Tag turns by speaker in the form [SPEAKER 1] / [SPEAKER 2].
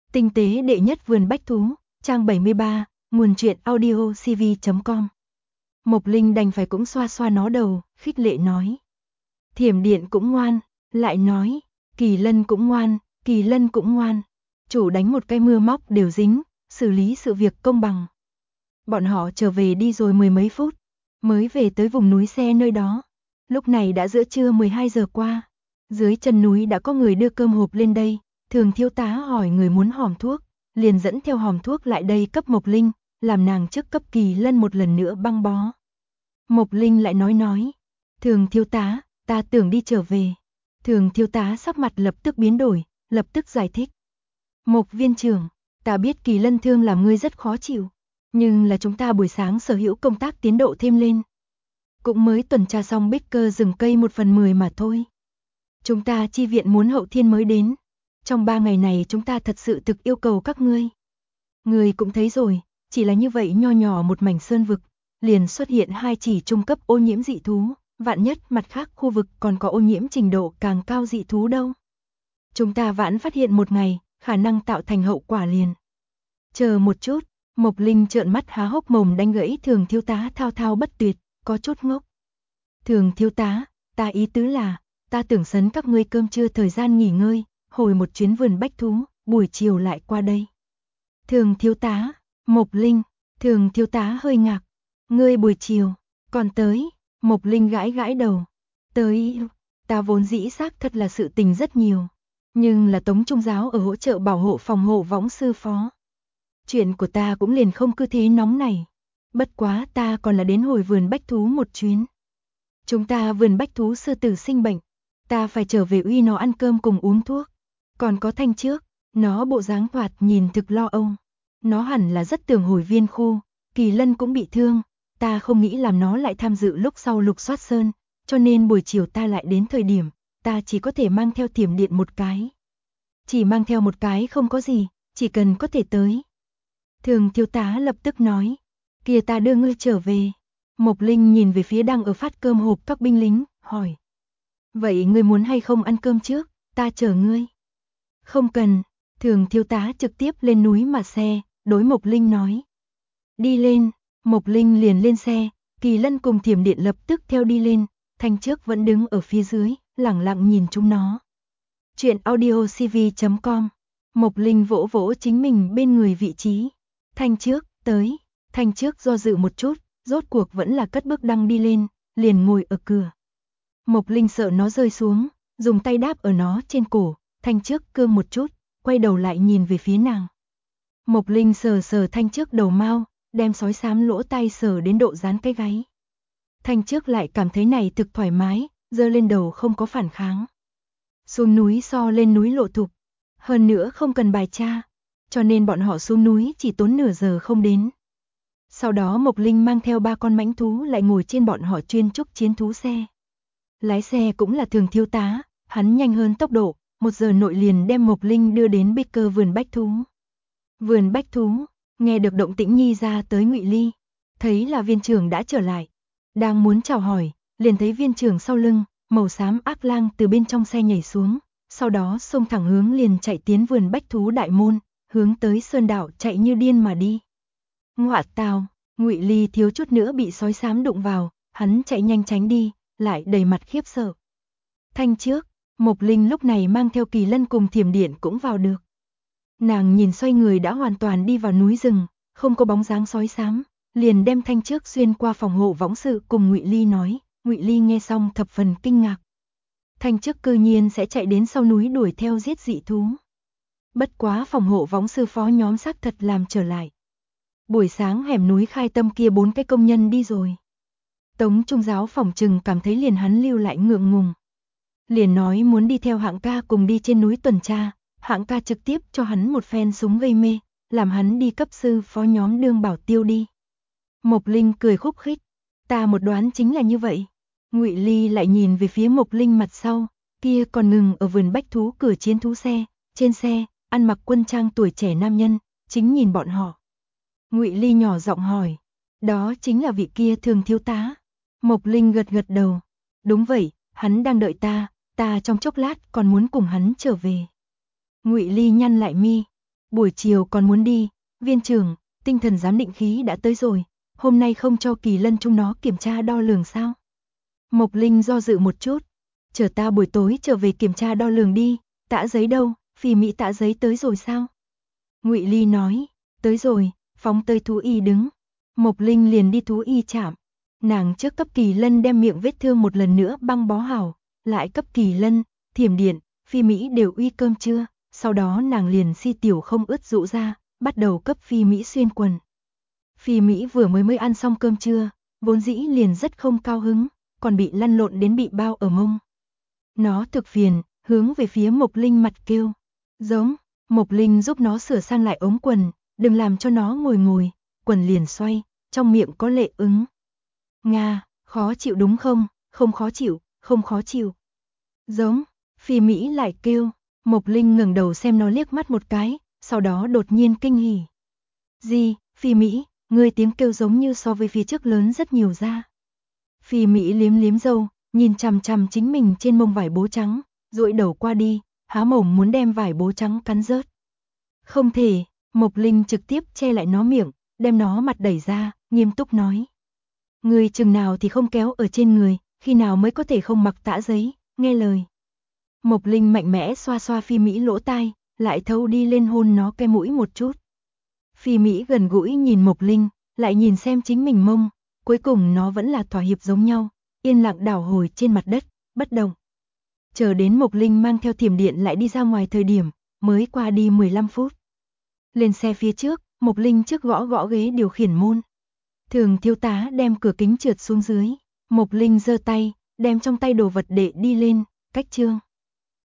[SPEAKER 1] Tinh tế đệ nhất vườn bách thú, trang 73, nguồn truyện audio cv.com. Mộc Linh đành phải cũng xoa xoa nó đầu, khích lệ nói. Thiểm Điện cũng ngoan, lại nói, Kỳ Lân cũng ngoan, Kỳ Lân cũng ngoan. Chủ đánh một cái mưa móc đều dính, xử lý sự việc công bằng. Bọn họ trở về đi rồi mười mấy phút, mới về tới vùng núi xe nơi đó. Lúc này đã giữa trưa 12 giờ qua, dưới chân núi đã có người đưa cơm hộp lên đây. Thường thiếu tá hỏi người muốn hòm thuốc, liền dẫn theo hòm thuốc lại đây cấp Mộc Linh, làm nàng trước cấp Kỳ Lân một lần nữa băng bó. Mộc Linh lại nói, Thường thiếu tá, ta tưởng đi trở về. Thường thiếu tá sắc mặt lập tức biến đổi, lập tức giải thích. Mộc viên trưởng, ta biết Kỳ Lân thương làm ngươi rất khó chịu, nhưng là chúng ta buổi sáng sở hữu công tác tiến độ thêm lên. Cũng mới tuần tra xong bích cơ rừng cây 1/10 mà thôi. Chúng ta chi viện muốn hậu thiên mới đến. Trong 3 ngày này chúng ta thật sự thực yêu cầu các ngươi. Ngươi cũng thấy rồi, chỉ là như vậy nho nhỏ một mảnh sơn vực, liền xuất hiện 2 chỉ trung cấp ô nhiễm dị thú, vạn nhất mặt khác khu vực còn có ô nhiễm trình độ càng cao dị thú đâu. Chúng ta vãn phát hiện một ngày, khả năng tạo thành hậu quả liền. Chờ một chút, Mộc Linh trợn mắt há hốc mồm đánh gãy Thường thiếu tá thao thao bất tuyệt, có chút ngốc. Thường thiếu tá, ta ý tứ là, ta tưởng sấn các ngươi cơm trưa thời gian nghỉ ngơi, hồi một chuyến vườn bách thú, buổi chiều lại qua đây. Thường thiếu tá, Mộc Linh, Thường thiếu tá hơi ngạc. Ngươi buổi chiều, còn tới, Mộc Linh gãi gãi đầu. Tới, ta vốn dĩ xác thật là sự tình rất nhiều. Nhưng là Tống Trung giáo ở hỗ trợ bảo hộ phòng hộ võng sư phó. Chuyện của ta cũng liền không cứ thế nóng này. Bất quá ta còn là đến hồi vườn bách thú một chuyến. Chúng ta vườn bách thú sư tử sinh bệnh. Ta phải trở về uy nó ăn cơm cùng uống thuốc. Còn có Thanh trước, nó bộ dáng thoạt nhìn thực lo âu. Nó hẳn là rất tưởng hồi viên khu, Kỳ Lân cũng bị thương. Ta không nghĩ làm nó lại tham dự lúc sau lục soát sơn, cho nên buổi chiều ta lại đến thời điểm, ta chỉ có thể mang theo Thiểm Điện một cái. Chỉ mang theo một cái không có gì, chỉ cần có thể tới. Thường thiếu tá lập tức nói, kìa ta đưa ngươi trở về. Mộc Linh nhìn về phía đang ở phát cơm hộp các binh lính, hỏi. Vậy ngươi muốn hay không ăn cơm trước, ta chở ngươi. Không cần, Thường thiếu tá trực tiếp lên núi mà xe, đối Mộc Linh nói. Đi lên, Mộc Linh liền lên xe, Kỳ Lân cùng Thiểm Điện lập tức theo đi lên, Thanh trước vẫn đứng ở phía dưới, lẳng lặng nhìn chúng nó. Chuyện audio cv.com. Mộc Linh vỗ vỗ chính mình bên người vị trí. Thanh trước, tới, Thanh trước do dự một chút, rốt cuộc vẫn là cất bước đăng đi lên, liền ngồi ở cửa. Mộc Linh sợ nó rơi xuống, dùng tay đáp ở nó trên cổ, Thanh trước cương một chút, quay đầu lại nhìn về phía nàng. Mộc Linh sờ sờ Thanh trước đầu mao, đem sói xám lỗ tai sờ đến độ dán cái gáy. Thanh trước lại cảm thấy này thực thoải mái, giơ lên đầu không có phản kháng. Xuống núi so lên núi lộ thục, hơn nữa không cần bài tra, cho nên bọn họ xuống núi chỉ tốn nửa giờ không đến. Sau đó Mộc Linh mang theo 3 con mãnh thú lại ngồi trên bọn họ chuyên trúc chiến thú xe. Lái xe cũng là Thường thiếu tá, hắn nhanh hơn tốc độ, 1 giờ nội liền đem Mộc Linh đưa đến bích cơ vườn bách thú. Vườn bách thú, nghe được động tĩnh nhi ra tới Ngụy Ly, thấy là viên trưởng đã trở lại, đang muốn chào hỏi, liền thấy viên trưởng sau lưng, màu xám ác lang từ bên trong xe nhảy xuống, sau đó xông thẳng hướng liền chạy tiến vườn bách thú đại môn, hướng tới sơn đảo chạy như điên mà đi. Ngoạ tào, Ngụy Ly thiếu chút nữa bị sói xám đụng vào, hắn chạy nhanh tránh đi, lại đầy mặt khiếp sợ. Thanh trước, Mộc Linh lúc này mang theo Kỳ Lân cùng Thiểm Điện cũng vào được. Nàng nhìn xoay người đã hoàn toàn đi vào núi rừng, không có bóng dáng sói xám, liền đem Thanh trước xuyên qua phòng hộ võng sự cùng Ngụy Ly nói. Ngụy Ly nghe xong thập phần kinh ngạc. Thanh trước cư nhiên sẽ chạy đến sau núi đuổi theo giết dị thú. Bất quá phòng hộ võng sư phó nhóm xác thật làm trở lại. Buổi sáng hẻm núi Khai Tâm kia 4 cái công nhân đi rồi. Tống Trung giáo phỏng chừng cảm thấy liền hắn lưu lại ngượng ngùng. Liền nói muốn đi theo Hạng ca cùng đi trên núi tuần tra, Hạng ca trực tiếp cho hắn một phen súng gây mê, làm hắn đi cấp sư phó nhóm đương bảo tiêu đi. Mộc Linh cười khúc khích, ta một đoán chính là như vậy. Ngụy Ly lại nhìn về phía Mộc Linh mặt sau, kia còn ngừng ở vườn bách thú cửa chiến thú xe, trên xe, ăn mặc quân trang tuổi trẻ nam nhân, chính nhìn bọn họ. Ngụy Ly nhỏ giọng hỏi, đó chính là vị kia Thường thiếu tá. Mộc Linh gật gật đầu, đúng vậy, hắn đang đợi ta trong chốc lát còn muốn cùng hắn trở về. Ngụy Ly nhăn lại mi, buổi chiều còn muốn đi, viên trưởng, tinh thần giám định khí đã tới rồi, hôm nay không cho Kỳ Lân chúng nó kiểm tra đo lường sao? Mộc Linh do dự một chút, chờ ta buổi tối trở về kiểm tra đo lường đi, tạ giấy đâu, Phi Mỹ tạ giấy tới rồi sao? Ngụy Ly nói, tới rồi, phóng tới thú y đứng. Mộc Linh liền đi thú y trạm. Nàng trước cấp Kỳ Lân đem miệng vết thương một lần nữa băng bó hảo, lại cấp Kỳ Lân, Thiểm Điện, Phi Mỹ đều uy cơm trưa, sau đó nàng liền si tiểu không ướt dụ ra, bắt đầu cấp Phi Mỹ xuyên quần. Phi Mỹ vừa mới ăn xong cơm trưa, vốn dĩ liền rất không cao hứng, còn bị lăn lộn đến bị bao ở mông. Nó thực phiền, hướng về phía Mộc Linh mặt kêu, giống, Mộc Linh giúp nó sửa sang lại ống quần, đừng làm cho nó ngồi, quần liền xoay, trong miệng có lệ ứng. Nga, khó chịu đúng không? Không khó chịu, không khó chịu. Giống, Phi Mỹ lại kêu, Mộc Linh ngẩng đầu xem nó liếc mắt một cái, sau đó đột nhiên kinh hỉ. Gì, Phi Mỹ, ngươi tiếng kêu giống như so với phía trước lớn rất nhiều ra. Phi Mỹ liếm liếm râu, nhìn chằm chằm chính mình trên mông vải bố trắng, duỗi đầu qua đi, há mồm muốn đem vải bố trắng cắn rớt. Không thể, Mộc Linh trực tiếp che lại nó miệng, đem nó mặt đẩy ra, nghiêm túc nói. Người chừng nào thì không kéo ở trên người, khi nào mới có thể không mặc tã giấy, nghe lời. Mộc Linh mạnh mẽ xoa xoa Phi Mỹ lỗ tai, lại thâu đi lên hôn nó cái mũi một chút. Phi Mỹ gần gũi nhìn Mộc Linh, lại nhìn xem chính mình mông, cuối cùng nó vẫn là thỏa hiệp giống nhau, yên lặng đảo hồi trên mặt đất, bất động. Chờ đến Mộc Linh mang theo Thiểm Điện lại đi ra ngoài thời điểm, mới qua đi 15 phút. Lên xe phía trước, Mộc Linh trước gõ gõ ghế điều khiển môn. Thường thiếu tá đem cửa kính trượt xuống dưới, Mộc Linh giơ tay, đem trong tay đồ vật để đi lên, cách trương.